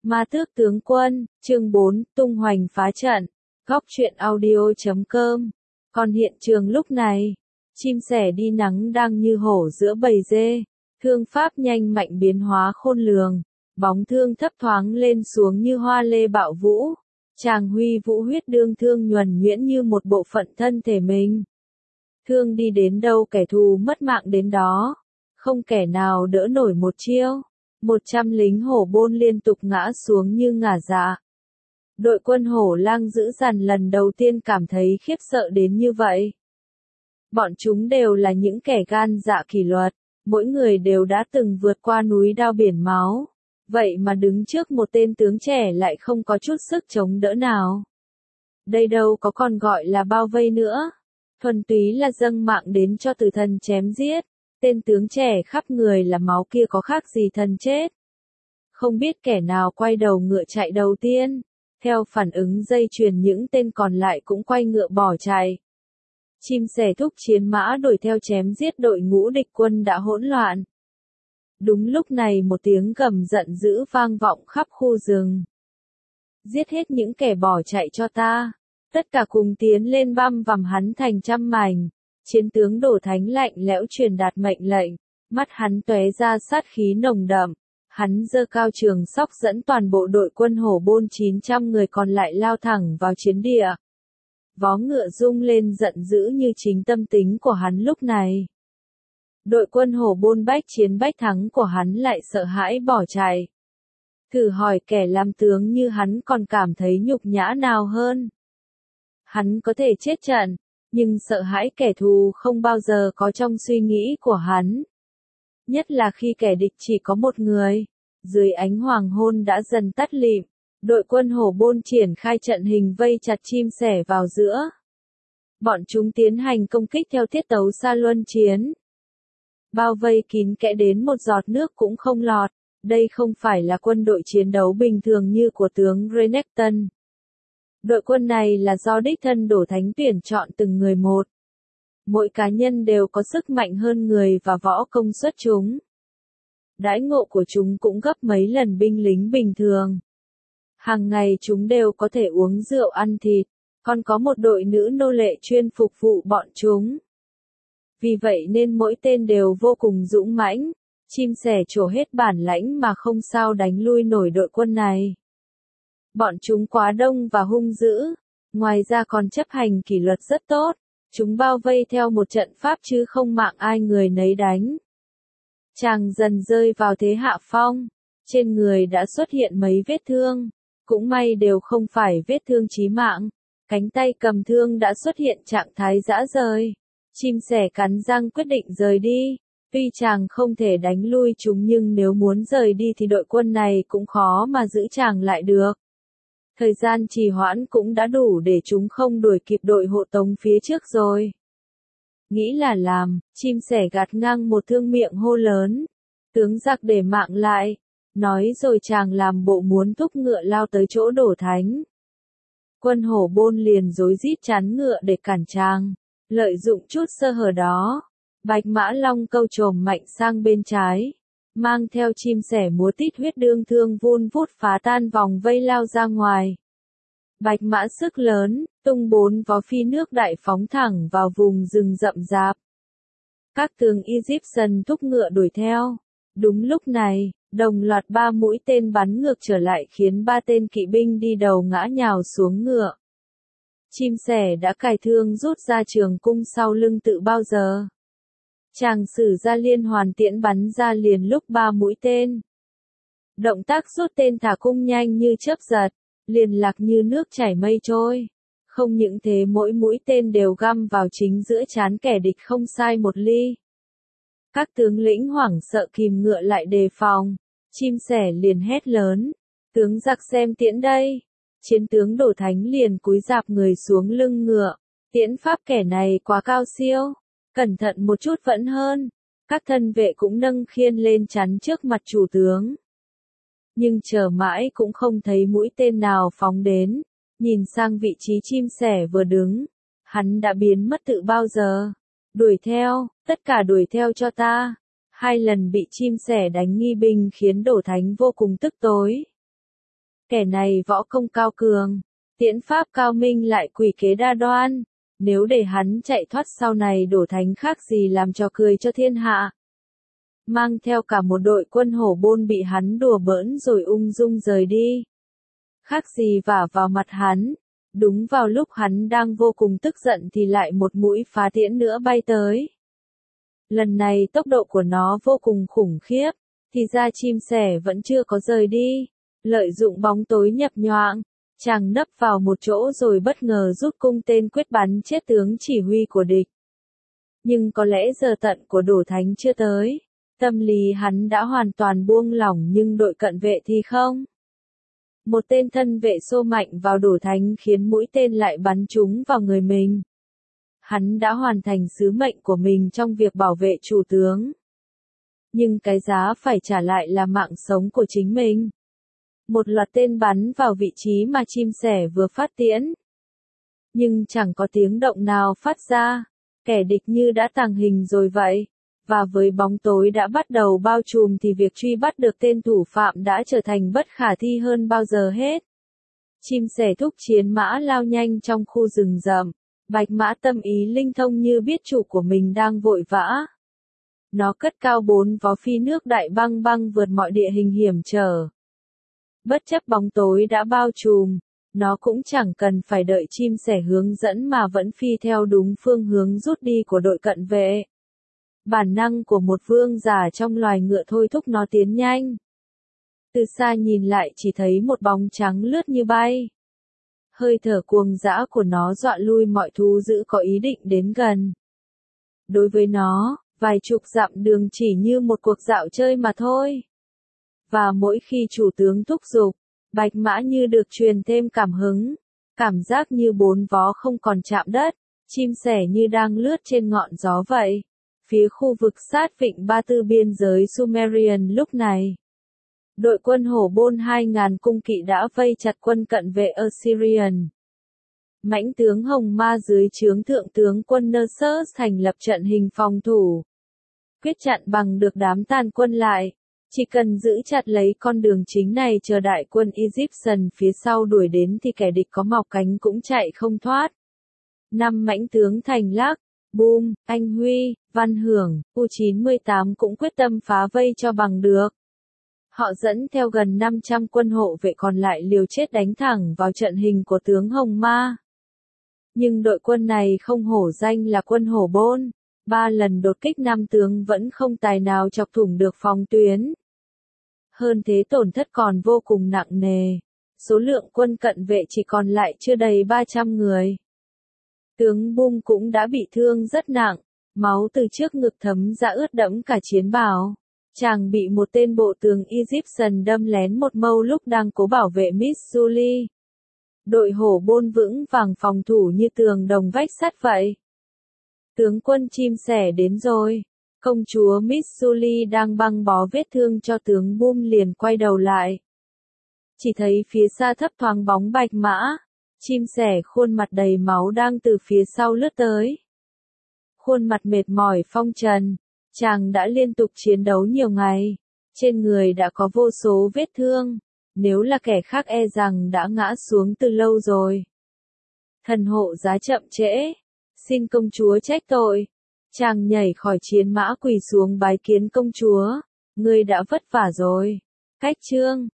Ma Tước Tướng Quân, chương 4, tung hoành phá trận. Góc truyện audio.com. Còn hiện trường lúc này, chim sẻ đi nắng đang như hổ giữa bầy dê, thương pháp nhanh mạnh biến hóa khôn lường, bóng thương thấp thoáng lên xuống như hoa lê bạo vũ, chàng huy vũ huyết đương thương nhuần nhuyễn như một bộ phận thân thể mình. Thương đi đến đâu kẻ thù mất mạng đến đó, không kẻ nào đỡ nổi một chiêu. 100 lính hổ bôn liên tục ngã xuống như ngả dạ. Đội quân hổ lang dữ dằn lần đầu tiên cảm thấy khiếp sợ đến như vậy. Bọn chúng đều là những kẻ gan dạ kỷ luật, mỗi người đều đã từng vượt qua núi đao biển máu. Vậy mà đứng trước một tên tướng trẻ lại không có chút sức chống đỡ nào. Đây đâu có còn gọi là bao vây nữa. Thuần túy là dâng mạng đến cho tử thần chém giết. Tên tướng trẻ khắp người là máu kia có khác gì thần chết. Không biết kẻ nào quay đầu ngựa chạy đầu tiên. Theo phản ứng dây chuyền những tên còn lại cũng quay ngựa bỏ chạy. Chim sẻ thúc chiến mã đuổi theo chém giết đội ngũ địch quân đã hỗn loạn. Đúng lúc này một tiếng gầm giận dữ vang vọng khắp khu rừng. Giết hết những kẻ bỏ chạy cho ta. Tất cả cùng tiến lên băm vằm hắn thành trăm mảnh. Chiến tướng Đổ Thánh lạnh lẽo truyền đạt mệnh lệnh, mắt hắn tóe ra sát khí nồng đậm, hắn giơ cao trường sóc dẫn toàn bộ đội quân hổ bôn 900 người còn lại lao thẳng vào chiến địa. Vó ngựa rung lên giận dữ như chính tâm tính của hắn lúc này. Đội quân hổ bôn bách chiến bách thắng của hắn lại sợ hãi bỏ chạy. Thử hỏi kẻ làm tướng như hắn còn cảm thấy nhục nhã nào hơn. Hắn có thể chết trận, nhưng sợ hãi kẻ thù không bao giờ có trong suy nghĩ của hắn. Nhất là khi kẻ địch chỉ có một người. Dưới ánh hoàng hôn đã dần tắt lịm, đội quân hổ bôn triển khai trận hình vây chặt chim sẻ vào giữa. Bọn chúng tiến hành công kích theo tiết tấu xa luân chiến. Bao vây kín kẽ đến một giọt nước cũng không lọt. Đây không phải là quân đội chiến đấu bình thường như của tướng Renekton. Đội quân này là do đích thân Đổ Thánh tuyển chọn từng người một. Mỗi cá nhân đều có sức mạnh hơn người và võ công xuất chúng. Đãi ngộ của chúng cũng gấp mấy lần binh lính bình thường. Hàng ngày chúng đều có thể uống rượu ăn thịt, còn có một đội nữ nô lệ chuyên phục vụ bọn chúng. Vì vậy nên mỗi tên đều vô cùng dũng mãnh, chim sẻ trổ hết bản lãnh mà không sao đánh lui nổi đội quân này. Bọn chúng quá đông và hung dữ, ngoài ra còn chấp hành kỷ luật rất tốt, chúng bao vây theo một trận pháp chứ không mạng ai người nấy đánh. Chàng dần rơi vào thế hạ phong, trên người đã xuất hiện mấy vết thương, cũng may đều không phải vết thương chí mạng, cánh tay cầm thương đã xuất hiện trạng thái rã rời. Chim sẻ cắn răng quyết định rời đi, tuy chàng không thể đánh lui chúng nhưng nếu muốn rời đi thì đội quân này cũng khó mà giữ chàng lại được. Thời gian trì hoãn cũng đã đủ để chúng không đuổi kịp đội hộ tống phía trước rồi. Nghĩ là làm, chim sẻ gạt ngang một thương miệng hô lớn. Tướng giặc để mạng lại. Nói rồi chàng làm bộ muốn thúc ngựa lao tới chỗ Đổ Thánh. Quân hổ bôn liền rối rít chắn ngựa để cản chàng. Lợi dụng chút sơ hở đó, Bạch Mã Long câu trồm mạnh sang bên trái. Mang theo chim sẻ múa tít huyết đương thương vun vút phá tan vòng vây lao ra ngoài. Bạch mã sức lớn, tung 4 vó phi nước đại phóng thẳng vào vùng rừng rậm rạp. Các tướng Egyptian thúc ngựa đuổi theo. Đúng lúc này, đồng loạt 3 mũi tên bắn ngược trở lại khiến 3 tên kỵ binh đi đầu ngã nhào xuống ngựa. Chim sẻ đã cài thương rút ra trường cung sau lưng tự bao giờ. Chàng sử ra liên hoàn tiễn bắn ra liền lúc 3 mũi tên. Động tác rút tên thả cung nhanh như chớp giật, liền lạc như nước chảy mây trôi. Không những thế mỗi mũi tên đều găm vào chính giữa trán kẻ địch không sai một ly. Các tướng lĩnh hoảng sợ kìm ngựa lại đề phòng. Chim sẻ liền hét lớn. Tướng giặc xem tiễn đây. Chiến tướng Đổ Thánh liền cúi rạp người xuống lưng ngựa. Tiễn pháp kẻ này quá cao siêu. Cẩn thận một chút vẫn hơn. Các thân vệ cũng nâng khiên lên chắn trước mặt chủ tướng. Nhưng chờ mãi cũng không thấy mũi tên nào phóng đến. Nhìn sang vị trí chim sẻ vừa đứng. Hắn đã biến mất tự bao giờ. Đuổi theo, tất cả đuổi theo cho ta. 2 lần bị chim sẻ đánh nghi binh khiến Đổ Thánh vô cùng tức tối. Kẻ này võ công cao cường, tiễn pháp cao minh lại quỷ kế đa đoan. Nếu để hắn chạy thoát sau này đổ thánh khác gì làm trò cười cho thiên hạ. Mang theo cả một đội quân hổ bôn bị hắn đùa bỡn rồi ung dung rời đi. Khác gì vả vào mặt hắn. Đúng vào lúc hắn đang vô cùng tức giận thì lại một mũi phá tiễn nữa bay tới. Lần này tốc độ của nó vô cùng khủng khiếp, thì ra chim sẻ vẫn chưa có rời đi. Lợi dụng bóng tối nhập nhoạng, chàng nấp vào một chỗ rồi bất ngờ rút cung tên quyết bắn chết tướng chỉ huy của địch. Nhưng có lẽ giờ tận của Đổ Thánh chưa tới, tâm lý hắn đã hoàn toàn buông lỏng nhưng đội cận vệ thì không. Một tên thân vệ xô mạnh vào Đổ Thánh khiến mũi tên lại bắn trúng vào người mình. Hắn đã hoàn thành sứ mệnh của mình trong việc bảo vệ chủ tướng. Nhưng cái giá phải trả lại là mạng sống của chính mình. Một loạt tên bắn vào vị trí mà chim sẻ vừa phát tiễn. Nhưng chẳng có tiếng động nào phát ra, kẻ địch như đã tàng hình rồi vậy. Và với bóng tối đã bắt đầu bao trùm thì việc truy bắt được tên thủ phạm đã trở thành bất khả thi hơn bao giờ hết. Chim sẻ thúc chiến mã lao nhanh trong khu rừng rậm. Bạch mã tâm ý linh thông như biết chủ của mình đang vội vã. Nó cất cao 4 vó phi nước đại băng băng vượt mọi địa hình hiểm trở. Bất chấp bóng tối đã bao trùm, nó cũng chẳng cần phải đợi chim sẻ hướng dẫn mà vẫn phi theo đúng phương hướng rút đi của đội cận vệ. Bản năng của một vương giả trong loài ngựa thôi thúc nó tiến nhanh. Từ xa nhìn lại chỉ thấy một bóng trắng lướt như bay. Hơi thở cuồng dã của nó dọa lui mọi thú dữ có ý định đến gần. Đối với nó, vài chục dặm đường chỉ như một cuộc dạo chơi mà thôi. Và mỗi khi chủ tướng thúc giục, bạch mã như được truyền thêm cảm hứng, cảm giác như 4 vó không còn chạm đất, chim sẻ như đang lướt trên ngọn gió vậy. Phía khu vực sát vịnh Ba Tư biên giới Sumerian lúc này, đội quân hổ bôn 2.000 cung kỵ đã vây chặt quân cận vệ Assyrian. Mãnh tướng Hồng Ma dưới trướng thượng tướng quân Nersus thành lập trận hình phòng thủ, quyết chặn bằng được đám tàn quân lại. Chỉ cần giữ chặt lấy con đường chính này chờ đại quân Egyptian phía sau đuổi đến thì kẻ địch có mọc cánh cũng chạy không thoát. 5 mãnh tướng Thành Lắc, Boom, Anh Huy, Văn Hưởng, U98 cũng quyết tâm phá vây cho bằng được. Họ dẫn theo gần 500 quân hộ vệ còn lại liều chết đánh thẳng vào trận hình của tướng Hồng Ma. Nhưng đội quân này không hổ danh là quân hổ bôn, 3 lần đột kích 5 tướng vẫn không tài nào chọc thủng được phòng tuyến. Hơn thế tổn thất còn vô cùng nặng nề. Số lượng quân cận vệ chỉ còn lại chưa đầy 300 người. Tướng Bung cũng đã bị thương rất nặng, máu từ trước ngực thấm ra ướt đẫm cả chiến bào. Chàng bị một tên bộ tướng Egyptian đâm lén một mâu lúc đang cố bảo vệ Missouli. Đội hổ bôn vững vàng phòng thủ như tường đồng vách sắt vậy. Tướng quân chim sẻ đến rồi. Công chúa Missouli đang băng bó vết thương cho tướng Boom liền quay đầu lại. Chỉ thấy phía xa thấp thoáng bóng bạch mã. Chim sẻ khuôn mặt đầy máu đang từ phía sau lướt tới. Khuôn mặt mệt mỏi phong trần. Chàng đã liên tục chiến đấu nhiều ngày. Trên người đã có vô số vết thương. Nếu là kẻ khác e rằng đã ngã xuống từ lâu rồi. Thần hộ giá chậm trễ. Xin công chúa trách tội. Chàng nhảy khỏi chiến mã quỳ xuống bái kiến công chúa. Ngươi đã vất vả rồi. Cách chương